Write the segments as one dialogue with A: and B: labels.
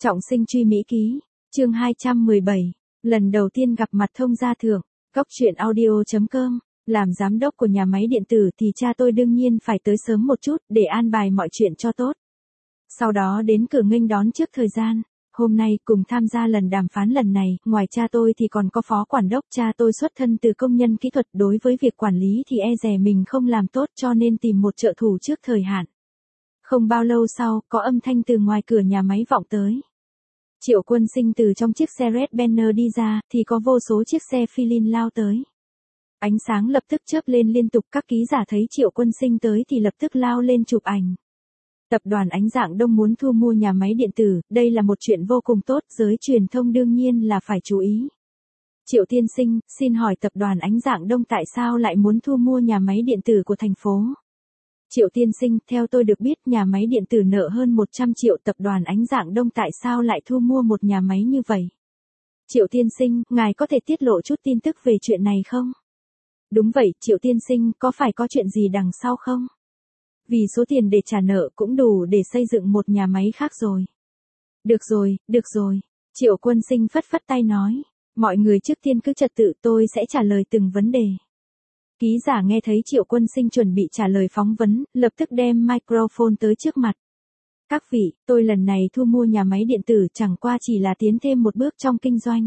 A: Trọng sinh truy Mỹ ký, chương 217, lần đầu tiên gặp mặt Thông Gia Thượng, Cóc truyện audio.com, làm giám đốc của nhà máy điện tử thì cha tôi đương nhiên phải tới sớm một chút để an bài mọi chuyện cho tốt. Sau đó đến cửa nghênh đón trước thời gian, hôm nay cùng tham gia lần đàm phán lần này, ngoài cha tôi thì còn có phó quản đốc. Cha tôi xuất thân từ công nhân kỹ thuật, đối với việc quản lý thì e dè mình không làm tốt cho nên tìm một trợ thủ trước thời hạn. Không bao lâu sau, có âm thanh từ ngoài cửa nhà máy vọng tới. Triệu Quân Sinh từ trong chiếc xe Red Banner đi ra, thì có vô số chiếc xe Philin lao tới. Ánh sáng lập tức chớp lên liên tục, các ký giả thấy Triệu Quân Sinh tới thì lập tức lao lên chụp ảnh. Tập đoàn Ánh Dạng Đông muốn thu mua nhà máy điện tử, đây là một chuyện vô cùng tốt, giới truyền thông đương nhiên là phải chú ý. Triệu tiên sinh, xin hỏi tập đoàn Ánh Dạng Đông tại sao lại muốn thu mua nhà máy điện tử của thành phố? Triệu tiên sinh, theo tôi được biết nhà máy điện tử nợ hơn 100 triệu, tập đoàn Ánh Dạng Đông tại sao lại thu mua một nhà máy như vậy? Triệu tiên sinh, ngài có thể tiết lộ chút tin tức về chuyện này không? Đúng vậy, Triệu tiên sinh, có phải có chuyện gì đằng sau không? Vì số tiền để trả nợ cũng đủ để xây dựng một nhà máy khác rồi. Được rồi. Triệu Quân Sinh phất phất tay nói. Mọi người trước tiên cứ trật tự, tôi sẽ trả lời từng vấn đề. Ký giả nghe thấy Triệu Quân Sinh chuẩn bị trả lời phỏng vấn, lập tức đem microphone tới trước mặt. Các vị, tôi lần này thu mua nhà máy điện tử chẳng qua chỉ là tiến thêm một bước trong kinh doanh.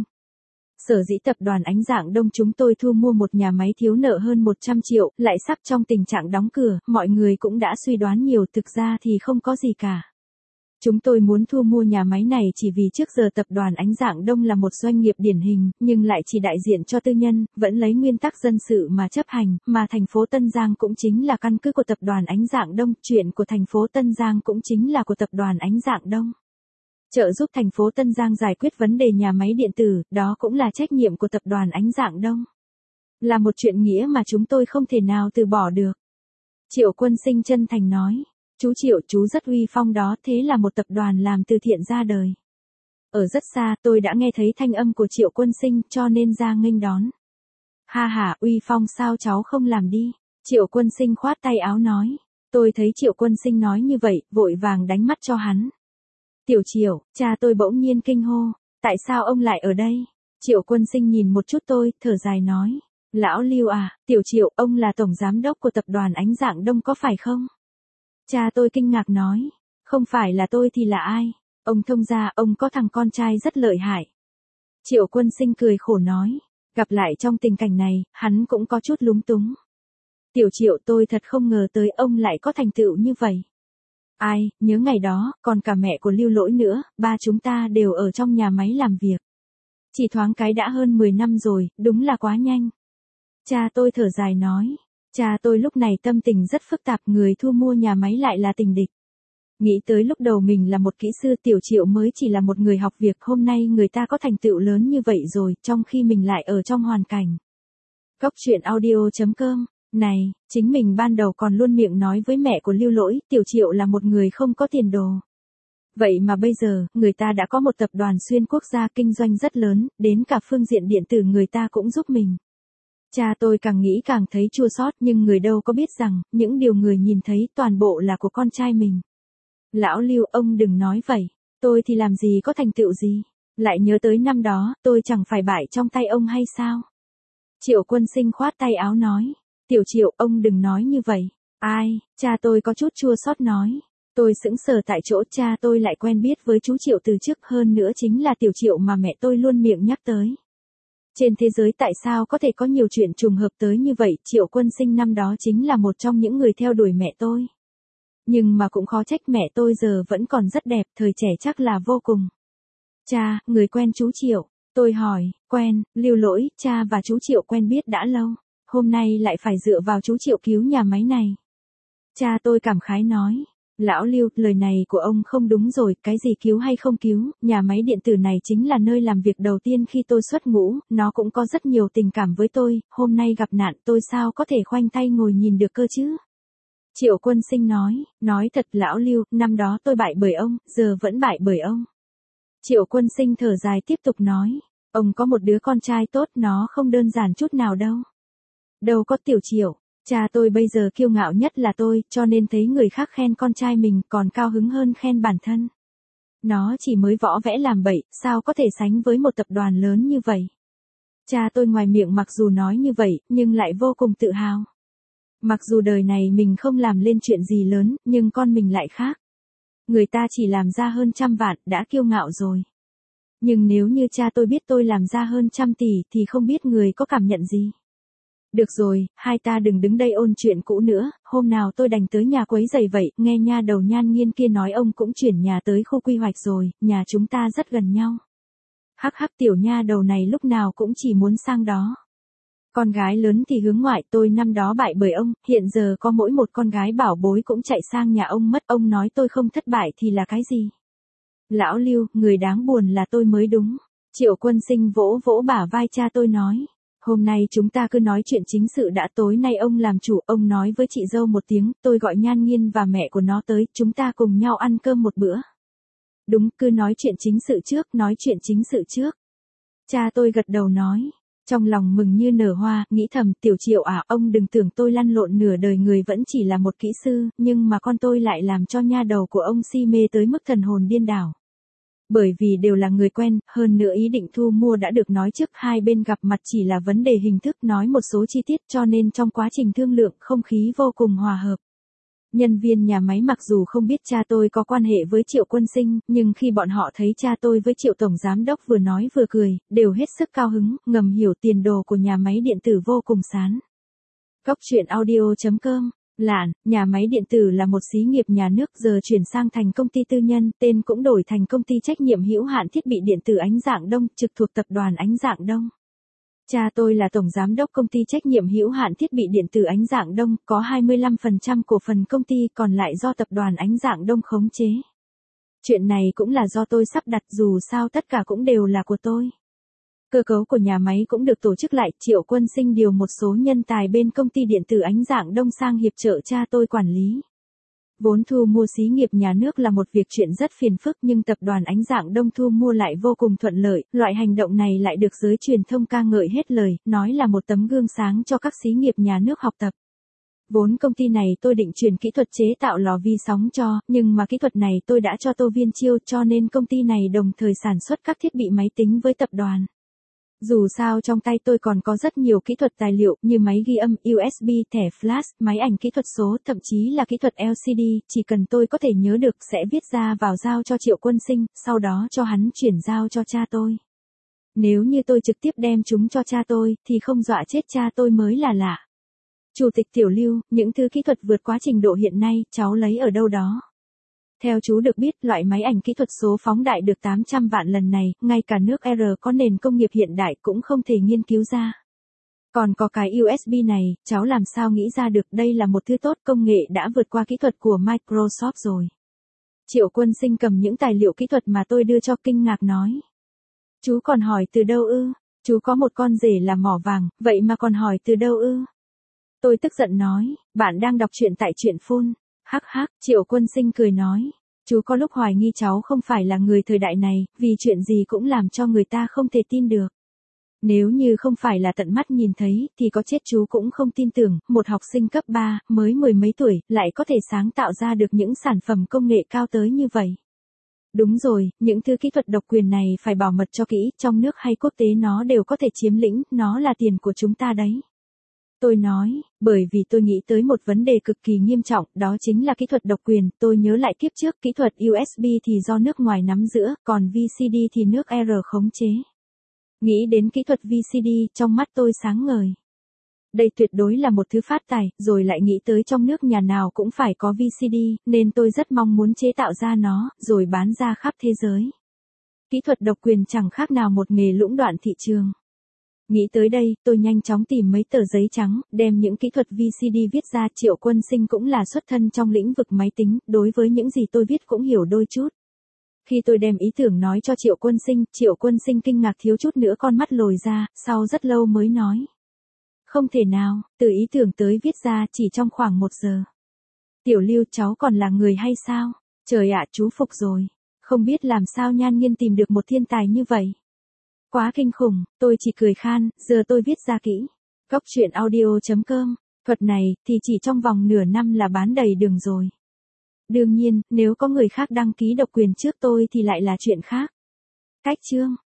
A: Sở dĩ tập đoàn Ánh Dạng Đông chúng tôi thu mua một nhà máy thiếu nợ hơn 100 triệu, lại sắp trong tình trạng đóng cửa, mọi người cũng đã suy đoán nhiều, thực ra thì không có gì cả. Chúng tôi muốn thu mua nhà máy này chỉ vì trước giờ tập đoàn Ánh Dạng Đông là một doanh nghiệp điển hình, nhưng lại chỉ đại diện cho tư nhân, vẫn lấy nguyên tắc dân sự mà chấp hành, mà thành phố Tân Giang cũng chính là căn cứ của tập đoàn Ánh Dạng Đông, chuyện của thành phố Tân Giang cũng chính là của tập đoàn Ánh Dạng Đông. Trợ giúp thành phố Tân Giang giải quyết vấn đề nhà máy điện tử, đó cũng là trách nhiệm của tập đoàn Ánh Dạng Đông. Là một chuyện nghĩa mà chúng tôi không thể nào từ bỏ được. Triệu Quân Sinh chân thành nói. Chú Triệu, chú rất uy phong đó, thế là một tập đoàn làm từ thiện ra đời. Ở rất xa, tôi đã nghe thấy thanh âm của Triệu Quân Sinh, cho nên ra nghênh đón. Ha, uy phong sao cháu không làm đi? Triệu Quân Sinh khoát tay áo nói. Tôi thấy Triệu Quân Sinh nói như vậy, vội vàng đánh mắt cho hắn. Tiểu Triệu, cha tôi bỗng nhiên kinh hô. Tại sao ông lại ở đây? Triệu Quân Sinh nhìn một chút tôi, thở dài nói. Lão Lưu à, Tiểu Triệu, ông là tổng giám đốc của tập đoàn Ánh Dạng Đông có phải không? Cha tôi kinh ngạc nói, không phải là tôi thì là ai? Ông Thông gia, ông có thằng con trai rất lợi hại. Triệu Quân Sinh cười khổ nói, gặp lại trong tình cảnh này, hắn cũng có chút lúng túng. Tiểu Triệu, tôi thật không ngờ tới ông lại có thành tựu như vậy. Ai, nhớ ngày đó, còn cả mẹ của Lưu Lỗi nữa, ba chúng ta đều ở trong nhà máy làm việc. Chỉ thoáng cái đã hơn 10 năm rồi, đúng là quá nhanh. Cha tôi thở dài nói. Cha tôi lúc này tâm tình rất phức tạp, người thu mua nhà máy lại là tình địch. Nghĩ tới lúc đầu mình là một kỹ sư, Tiểu Triệu mới chỉ là một người học việc, hôm nay người ta có thành tựu lớn như vậy rồi, trong khi mình lại ở trong hoàn cảnh. Cóc truyện audio.com, này, chính mình ban đầu còn luôn miệng nói với mẹ của Lưu Lỗi, Tiểu Triệu là một người không có tiền đồ. Vậy mà bây giờ, người ta đã có một tập đoàn xuyên quốc gia kinh doanh rất lớn, đến cả phương diện điện tử người ta cũng giúp mình. Cha tôi càng nghĩ càng thấy chua xót, nhưng người đâu có biết rằng, những điều người nhìn thấy toàn bộ là của con trai mình. Lão Lưu, ông đừng nói vậy, tôi thì làm gì có thành tựu gì, lại nhớ tới năm đó, tôi chẳng phải bại trong tay ông hay sao? Triệu Quân Sinh khoát tay áo nói, Tiểu Triệu, ông đừng nói như vậy. Ai, cha tôi có chút chua xót nói. Tôi sững sờ tại chỗ, cha tôi lại quen biết với chú Triệu từ trước, hơn nữa chính là Tiểu Triệu mà mẹ tôi luôn miệng nhắc tới. Trên thế giới tại sao có thể có nhiều chuyện trùng hợp tới như vậy, Triệu Quân Sinh năm đó chính là một trong những người theo đuổi mẹ tôi. Nhưng mà cũng khó trách mẹ tôi giờ vẫn còn rất đẹp, thời trẻ chắc là vô cùng. Cha, người quen chú Triệu. Tôi hỏi, quen, Lưu Lỗi, cha và chú Triệu quen biết đã lâu, hôm nay lại phải dựa vào chú Triệu cứu nhà máy này. Cha tôi cảm khái nói. Lão Lưu, lời này của ông không đúng rồi, cái gì cứu hay không cứu, nhà máy điện tử này chính là nơi làm việc đầu tiên khi tôi xuất ngũ, nó cũng có rất nhiều tình cảm với tôi, hôm nay gặp nạn tôi sao có thể khoanh tay ngồi nhìn được cơ chứ? Triệu Quân Sinh nói thật Lão Lưu, năm đó tôi bại bởi ông, giờ vẫn bại bởi ông. Triệu Quân Sinh thở dài tiếp tục nói, ông có một đứa con trai tốt, nó không đơn giản chút nào đâu. Đâu có Tiểu Triệu. Cha tôi bây giờ kiêu ngạo nhất là tôi, cho nên thấy người khác khen con trai mình còn cao hứng hơn khen bản thân. Nó chỉ mới võ vẽ làm bậy, sao có thể sánh với một tập đoàn lớn như vậy. Cha tôi ngoài miệng mặc dù nói như vậy, nhưng lại vô cùng tự hào. Mặc dù đời này mình không làm lên chuyện gì lớn, nhưng con mình lại khác. Người ta chỉ làm ra hơn 100 vạn, đã kiêu ngạo rồi. Nhưng nếu như cha tôi biết tôi làm ra hơn 100 tỷ thì không biết người có cảm nhận gì. Được rồi, hai ta đừng đứng đây ôn chuyện cũ nữa, hôm nào tôi đành tới nhà quấy giày vậy, nghe nha đầu Nhan Nghiên kia nói ông cũng chuyển nhà tới khu quy hoạch rồi, nhà chúng ta rất gần nhau. Hắc hắc, tiểu nha đầu này lúc nào cũng chỉ muốn sang đó. Con gái lớn thì hướng ngoại, tôi năm đó bại bởi ông, hiện giờ có mỗi một con gái bảo bối cũng chạy sang nhà ông mất, ông nói tôi không thất bại thì là cái gì? Lão Lưu, người đáng buồn là tôi mới đúng. Triệu Quân Sinh vỗ vỗ bả vai cha tôi nói. Hôm nay chúng ta cứ nói chuyện chính sự đã, tối nay ông làm chủ, ông nói với chị dâu một tiếng, tôi gọi Nhan Nghiên và mẹ của nó tới, chúng ta cùng nhau ăn cơm một bữa. Đúng, cứ nói chuyện chính sự trước, nói chuyện chính sự trước. Cha tôi gật đầu nói. Trong lòng mừng như nở hoa, nghĩ thầm, tiểu Triệu à, ông đừng tưởng tôi lăn lộn nửa đời người vẫn chỉ là một kỹ sư, nhưng mà con tôi lại làm cho nha đầu của ông si mê tới mức thần hồn điên đảo. Bởi vì đều là người quen, hơn nữa ý định thu mua đã được nói trước, hai bên gặp mặt chỉ là vấn đề hình thức, nói một số chi tiết, cho nên trong quá trình thương lượng không khí vô cùng hòa hợp. Nhân viên nhà máy mặc dù không biết cha tôi có quan hệ với Triệu Quân Sinh, nhưng khi bọn họ thấy cha tôi với Triệu Tổng Giám Đốc vừa nói vừa cười, đều hết sức cao hứng, ngầm hiểu tiền đồ của nhà máy điện tử vô cùng sáng. Cóc truyện audio.com. Lạn, nhà máy điện tử là một xí nghiệp nhà nước giờ chuyển sang thành công ty tư nhân, tên cũng đổi thành công ty trách nhiệm hữu hạn thiết bị điện tử Ánh Dạng Đông, trực thuộc tập đoàn Ánh Dạng Đông. Cha tôi là tổng giám đốc công ty trách nhiệm hữu hạn thiết bị điện tử Ánh Dạng Đông, có 25% cổ phần công ty, còn lại do tập đoàn Ánh Dạng Đông khống chế. Chuyện này cũng là do tôi sắp đặt, dù sao tất cả cũng đều là của tôi. Cơ cấu của nhà máy cũng được tổ chức lại, Triệu Quân Sinh điều một số nhân tài bên công ty điện tử Ánh Dạng Đông sang hiệp trợ cha tôi quản lý. Vốn thu mua xí nghiệp nhà nước là một việc chuyện rất phiền phức, nhưng tập đoàn Ánh Dạng Đông thu mua lại vô cùng thuận lợi, loại hành động này lại được giới truyền thông ca ngợi hết lời, nói là một tấm gương sáng cho các xí nghiệp nhà nước học tập. Vốn công ty này tôi định chuyển kỹ thuật chế tạo lò vi sóng cho, nhưng mà kỹ thuật này tôi đã cho Tô Viên Chiêu, cho nên công ty này đồng thời sản xuất các thiết bị máy tính với tập đoàn. Dù sao trong tay tôi còn có rất nhiều kỹ thuật tài liệu như máy ghi âm, USB, thẻ flash, máy ảnh kỹ thuật số, thậm chí là kỹ thuật LCD, chỉ cần tôi có thể nhớ được sẽ viết ra vào giao cho Triệu Quân Sinh, sau đó cho hắn chuyển giao cho cha tôi. Nếu như tôi trực tiếp đem chúng cho cha tôi, thì không dọa chết cha tôi mới là lạ. Chủ tịch Tiểu Lưu, những thứ kỹ thuật vượt quá trình độ hiện nay, cháu lấy ở đâu đó? Theo chú được biết, loại máy ảnh kỹ thuật số phóng đại được 800 vạn lần này, ngay cả nước R có nền công nghiệp hiện đại cũng không thể nghiên cứu ra. Còn có cái USB này, cháu làm sao nghĩ ra được, đây là một thứ tốt, công nghệ đã vượt qua kỹ thuật của Microsoft rồi. Triệu Quân Sinh cầm những tài liệu kỹ thuật mà tôi đưa cho kinh ngạc nói. Chú còn hỏi từ đâu ư? Chú có một con rể là mỏ vàng, vậy mà còn hỏi từ đâu ư? Tôi tức giận nói, bạn đang đọc truyện tại truyện phun. Hắc hắc, Triệu Quân Sinh cười nói. Chú có lúc hoài nghi cháu không phải là người thời đại này, vì chuyện gì cũng làm cho người ta không thể tin được. Nếu như không phải là tận mắt nhìn thấy, thì có chết chú cũng không tin tưởng, một học sinh cấp 3, mới mười mấy tuổi, lại có thể sáng tạo ra được những sản phẩm công nghệ cao tới như vậy. Đúng rồi, những thứ kỹ thuật độc quyền này phải bảo mật cho kỹ, trong nước hay quốc tế nó đều có thể chiếm lĩnh, nó là tiền của chúng ta đấy. Tôi nói, bởi vì tôi nghĩ tới một vấn đề cực kỳ nghiêm trọng, đó chính là kỹ thuật độc quyền, tôi nhớ lại kiếp trước kỹ thuật USB thì do nước ngoài nắm giữ, còn VCD thì nước R khống chế. Nghĩ đến kỹ thuật VCD, trong mắt tôi sáng ngời. Đây tuyệt đối là một thứ phát tài, rồi lại nghĩ tới trong nước nhà nào cũng phải có VCD, nên tôi rất mong muốn chế tạo ra nó, rồi bán ra khắp thế giới. Kỹ thuật độc quyền chẳng khác nào một nghề lũng đoạn thị trường. Nghĩ tới đây, tôi nhanh chóng tìm mấy tờ giấy trắng, đem những kỹ thuật VCD viết ra. Triệu Quân Sinh cũng là xuất thân trong lĩnh vực máy tính, đối với những gì tôi viết cũng hiểu đôi chút. Khi tôi đem ý tưởng nói cho Triệu Quân Sinh kinh ngạc thiếu chút nữa con mắt lồi ra, sau rất lâu mới nói. Không thể nào, từ ý tưởng tới viết ra chỉ trong khoảng 1 giờ. Tiểu Lưu, cháu còn là người hay sao? Trời ạ, chú phục rồi. Không biết làm sao Nhan Nghiên tìm được một thiên tài như vậy. Quá kinh khủng, tôi chỉ cười khan, giờ tôi viết ra kỹ. Cóc truyện audio.com, thuật này thì chỉ trong vòng nửa năm là bán đầy đường rồi. Đương nhiên, nếu có người khác đăng ký độc quyền trước tôi thì lại là chuyện khác. Cách chương